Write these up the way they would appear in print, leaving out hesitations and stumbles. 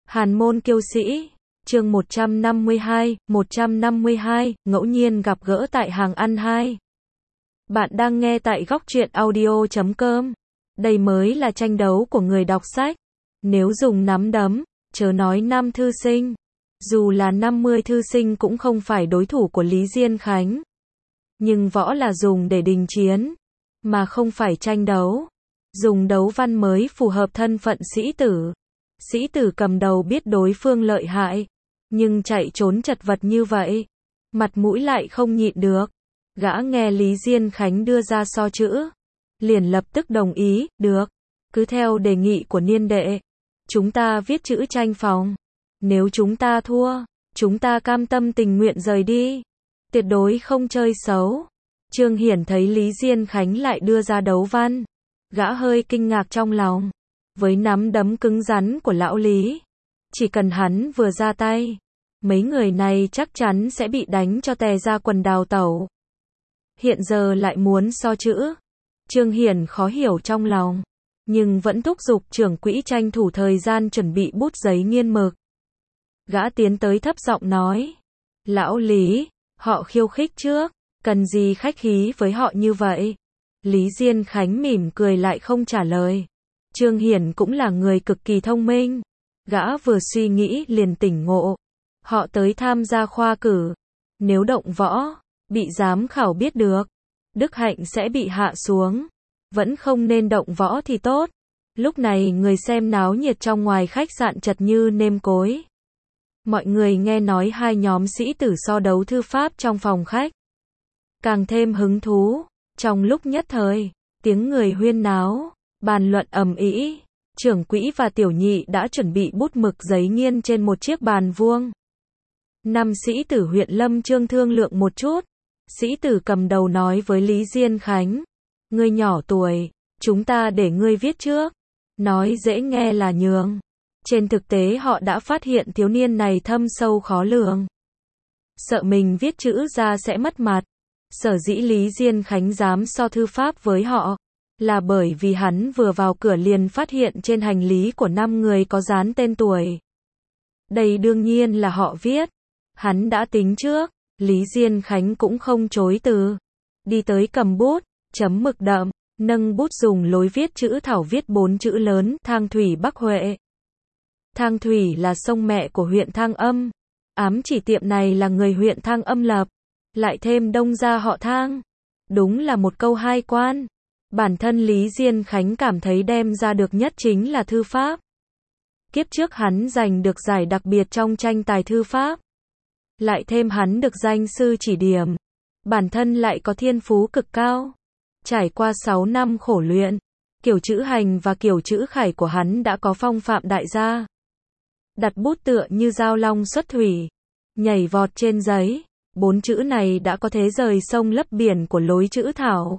Hàn môn kiêu sĩ, chương 152, ngẫu nhiên gặp gỡ tại hàng ăn 2. Bạn đang nghe tại góc truyện audio.com. Đây mới là tranh đấu của người đọc sách. Nếu dùng nắm đấm, chớ nói 5 thư sinh. Dù là 50 thư sinh cũng không phải đối thủ của Lý Diên Khánh. Nhưng võ là dùng để đình chiến, mà không phải tranh đấu. Dùng đấu văn mới phù hợp thân phận sĩ tử. Sĩ tử cầm đầu biết đối phương lợi hại, nhưng chạy trốn chật vật như vậy, mặt mũi lại không nhịn được. Gã nghe Lý Diên Khánh đưa ra so chữ, liền lập tức đồng ý, được, cứ theo đề nghị của niên đệ. Chúng ta viết chữ tranh phòng. Nếu chúng ta thua, chúng ta cam tâm tình nguyện rời đi. Tuyệt đối không chơi xấu. Trương Hiển thấy Lý Diên Khánh lại đưa ra đấu văn. Gã hơi kinh ngạc trong lòng. Với nắm đấm cứng rắn của lão Lý, chỉ cần hắn vừa ra tay, mấy người này chắc chắn sẽ bị đánh cho tè ra quần đào tẩu. Hiện giờ lại muốn so chữ. Trương Hiển khó hiểu trong lòng, nhưng vẫn thúc giục trưởng quỹ tranh thủ thời gian chuẩn bị bút giấy nghiên mực. Gã tiến tới thấp giọng nói, lão Lý, họ khiêu khích trước, cần gì khách khí với họ như vậy? Lý Diên Khánh mỉm cười lại không trả lời. Trương Hiển cũng là người cực kỳ thông minh. Gã vừa suy nghĩ liền tỉnh ngộ. Họ tới tham gia khoa cử. Nếu động võ, bị giám khảo biết được, đức hạnh sẽ bị hạ xuống. Vẫn không nên động võ thì tốt. Lúc này người xem náo nhiệt trong ngoài khách sạn chật như nêm cối. Mọi người nghe nói hai nhóm sĩ tử so đấu thư pháp trong phòng khách, càng thêm hứng thú. Trong lúc nhất thời, tiếng người huyên náo, bàn luận ầm ĩ. Trưởng quỹ và tiểu nhị đã chuẩn bị bút mực giấy nghiên trên một chiếc bàn vuông. 5 sĩ tử huyện Lâm Chương thương lượng một chút. Sĩ tử cầm đầu nói với Lý Diên Khánh, ngươi nhỏ tuổi, chúng ta để ngươi viết trước. Nói dễ nghe là nhường. Trên thực tế họ đã phát hiện thiếu niên này thâm sâu khó lường. Sợ mình viết chữ ra sẽ mất mặt. Sở dĩ Lý Diên Khánh dám so thư pháp với họ, là bởi vì hắn vừa vào cửa liền phát hiện trên hành lý của 5 người có dán tên tuổi. Đây đương nhiên là họ viết. Hắn đã tính trước. Lý Diên Khánh cũng không chối từ. Đi tới cầm bút, chấm mực đậm, nâng bút dùng lối viết chữ thảo viết 4 chữ lớn, Thang Thủy Bắc Huệ. Thang Thủy là sông mẹ của huyện Thang Âm. Ám chỉ tiệm này là người huyện Thang Âm lập. Lại thêm đông gia họ Thang. Đúng là một câu hai quan. Bản thân Lý Diên Khánh cảm thấy đem ra được nhất chính là thư pháp. Kiếp trước hắn giành được giải đặc biệt trong tranh tài thư pháp. Lại thêm hắn được danh sư chỉ điểm. Bản thân lại có thiên phú cực cao. Trải qua 6 năm khổ luyện, kiểu chữ hành và kiểu chữ khải của hắn đã có phong phạm đại gia. Đặt bút tựa như dao long xuất thủy, nhảy vọt trên giấy. 4 chữ này đã có thế rời sông lấp biển của lối chữ thảo.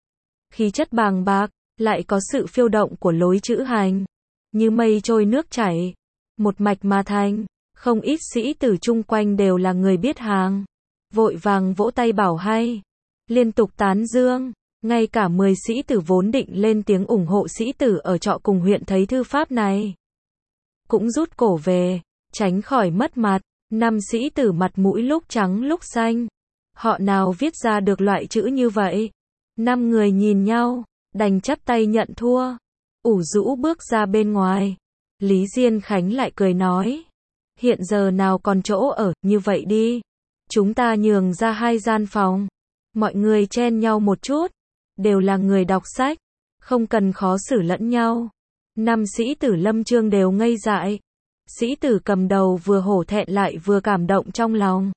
Khí chất bàng bạc, lại có sự phiêu động của lối chữ hành. Như mây trôi nước chảy, một mạch mà thành. Không ít sĩ tử chung quanh đều là người biết hàng. Vội vàng vỗ tay bảo hay. Liên tục tán dương. Ngay cả 10 sĩ tử vốn định lên tiếng ủng hộ sĩ tử ở trọ cùng huyện thấy thư pháp này, cũng rút cổ về, tránh khỏi mất mặt. 5 sĩ tử mặt mũi lúc trắng lúc xanh. Họ nào viết ra được loại chữ như vậy? 5 người nhìn nhau, đành chắp tay nhận thua. Ủ rũ bước ra bên ngoài. Lý Diên Khánh lại cười nói, hiện giờ nào còn chỗ ở, như vậy đi. Chúng ta nhường ra 2 gian phòng. Mọi người chen nhau một chút. Đều là người đọc sách. Không cần khó xử lẫn nhau. 5 sĩ tử Lâm Chương đều ngây dại. Sĩ tử cầm đầu vừa hổ thẹn lại vừa cảm động trong lòng.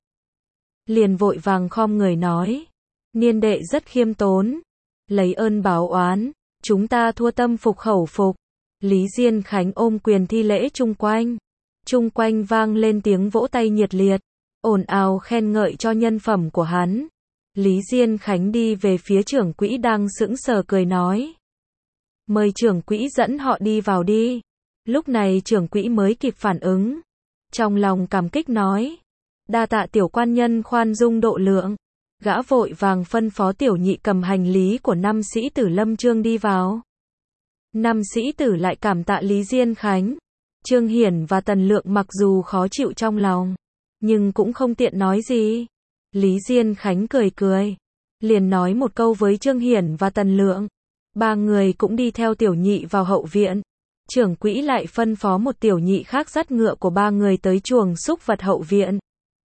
Liền vội vàng khom người nói, niên đệ rất khiêm tốn. Lấy ơn báo oán, chúng ta thua tâm phục khẩu phục. Lý Diên Khánh ôm quyền thi lễ chung quanh. Chung quanh vang lên tiếng vỗ tay nhiệt liệt, ồn ào khen ngợi cho nhân phẩm của hắn. Lý Diên Khánh đi về phía trưởng quỹ đang sững sờ cười nói, mời trưởng quỹ dẫn họ đi vào đi. Lúc này trưởng quỹ mới kịp phản ứng. Trong lòng cảm kích nói, đa tạ tiểu quan nhân khoan dung độ lượng. Gã vội vàng phân phó tiểu nhị cầm hành lý của 5 sĩ tử Lâm Chương đi vào. 5 sĩ tử lại cảm tạ Lý Diên Khánh. Trương Hiển và Tần Lượng mặc dù khó chịu trong lòng, nhưng cũng không tiện nói gì. Lý Diên Khánh cười cười, liền nói một câu với Trương Hiển và Tần Lượng. Ba người cũng đi theo tiểu nhị vào hậu viện. Trưởng quỹ lại phân phó một tiểu nhị khác dắt ngựa của ba người tới chuồng súc vật hậu viện.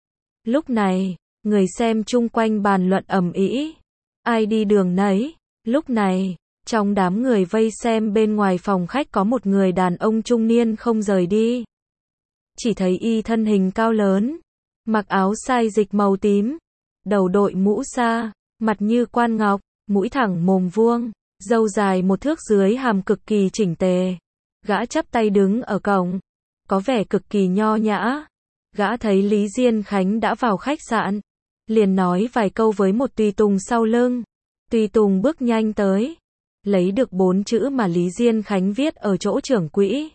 Lúc này, người xem chung quanh bàn luận ầm ĩ, ai đi đường nấy. Lúc này, trong đám người vây xem bên ngoài phòng khách có một người đàn ông trung niên không rời đi. Chỉ thấy y thân hình cao lớn, mặc áo sai dịch màu tím, đầu đội mũ sa, mặt như quan ngọc, mũi thẳng mồm vuông, râu dài một thước dưới hàm cực kỳ chỉnh tề. Gã chắp tay đứng ở cổng, có vẻ cực kỳ nho nhã. Gã thấy Lý Diên Khánh đã vào khách sạn, liền nói vài câu với một tùy tùng sau lưng. Tùy tùng bước nhanh tới, lấy được 4 chữ mà Lý Diên Khánh viết ở chỗ trưởng quỹ,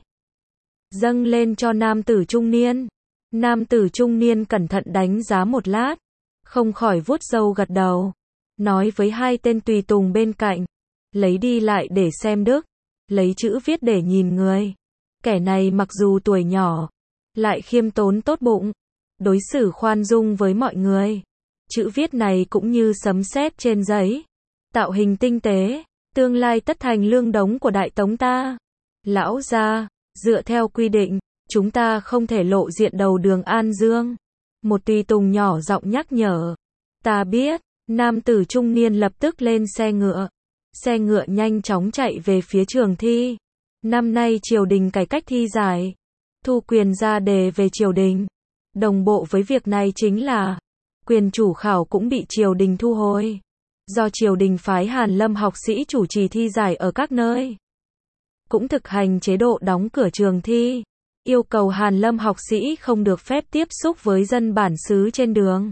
dâng lên cho nam tử trung niên. Nam tử trung niên cẩn thận đánh giá một lát, không khỏi vuốt râu gật đầu, nói với hai tên tùy tùng bên cạnh, lấy đi lại để xem đức, lấy chữ viết để nhìn người. Kẻ này mặc dù tuổi nhỏ, lại khiêm tốn tốt bụng, đối xử khoan dung với mọi người. Chữ viết này cũng như sấm sét trên giấy, tạo hình tinh tế, tương lai tất thành lương đống của Đại Tống ta. Lão gia, dựa theo quy định, chúng ta không thể lộ diện đầu đường An Dương. Một tùy tùng nhỏ giọng nhắc nhở. Ta biết. Nam tử trung niên lập tức lên xe ngựa. Xe ngựa nhanh chóng chạy về phía trường thi. Năm nay triều đình cải cách thi giải, thu quyền ra đề về triều đình. Đồng bộ với việc này chính là quyền chủ khảo cũng bị triều đình thu hồi. Do triều đình phái Hàn Lâm học sĩ chủ trì thi giải ở các nơi, cũng thực hành chế độ đóng cửa trường thi, yêu cầu Hàn Lâm học sĩ không được phép tiếp xúc với dân bản xứ trên đường.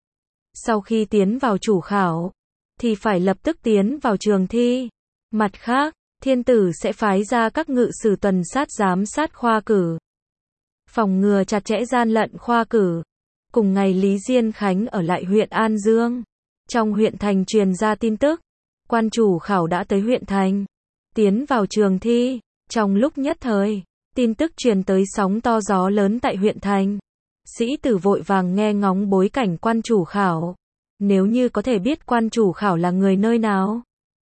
Sau khi tiến vào chủ khảo, thì phải lập tức tiến vào trường thi. Mặt khác, thiên tử sẽ phái ra các ngự sử tuần sát giám sát khoa cử, phòng ngừa chặt chẽ gian lận khoa cử. Cùng ngày Lý Diên Khánh ở lại huyện An Dương. Trong huyện thành truyền ra tin tức, quan chủ khảo đã tới huyện thành, tiến vào trường thi. Trong lúc nhất thời, tin tức truyền tới sóng to gió lớn tại huyện thành. Sĩ tử vội vàng nghe ngóng bối cảnh quan chủ khảo. Nếu như có thể biết quan chủ khảo là người nơi nào,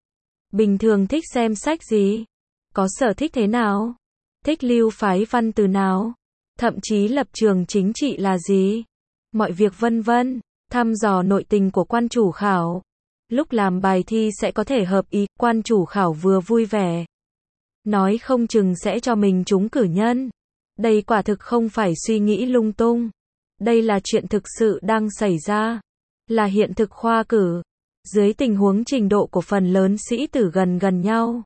bình thường thích xem sách gì, có sở thích thế nào, thích lưu phái văn từ nào, thậm chí lập trường chính trị là gì, mọi việc vân vân, thăm dò nội tình của quan chủ khảo. Lúc làm bài thi sẽ có thể hợp ý, quan chủ khảo vừa vui vẻ, nói không chừng sẽ cho mình trúng cử nhân. Đây quả thực không phải suy nghĩ lung tung. Đây là chuyện thực sự đang xảy ra, là hiện thực khoa cử. Dưới tình huống trình độ của phần lớn sĩ tử gần nhau,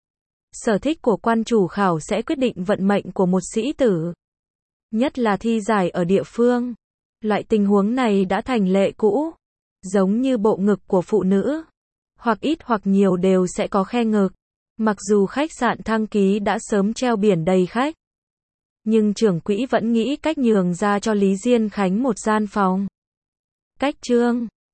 sở thích của quan chủ khảo sẽ quyết định vận mệnh của một sĩ tử. Nhất là thi giải ở địa phương. Loại tình huống này đã thành lệ cũ. Giống như bộ ngực của phụ nữ, hoặc ít hoặc nhiều đều sẽ có khe ngực. Mặc dù khách sạn Thăng Ký đã sớm treo biển đầy khách, nhưng trưởng quỹ vẫn nghĩ cách nhường ra cho Lý Diên Khánh một gian phòng. Cách trương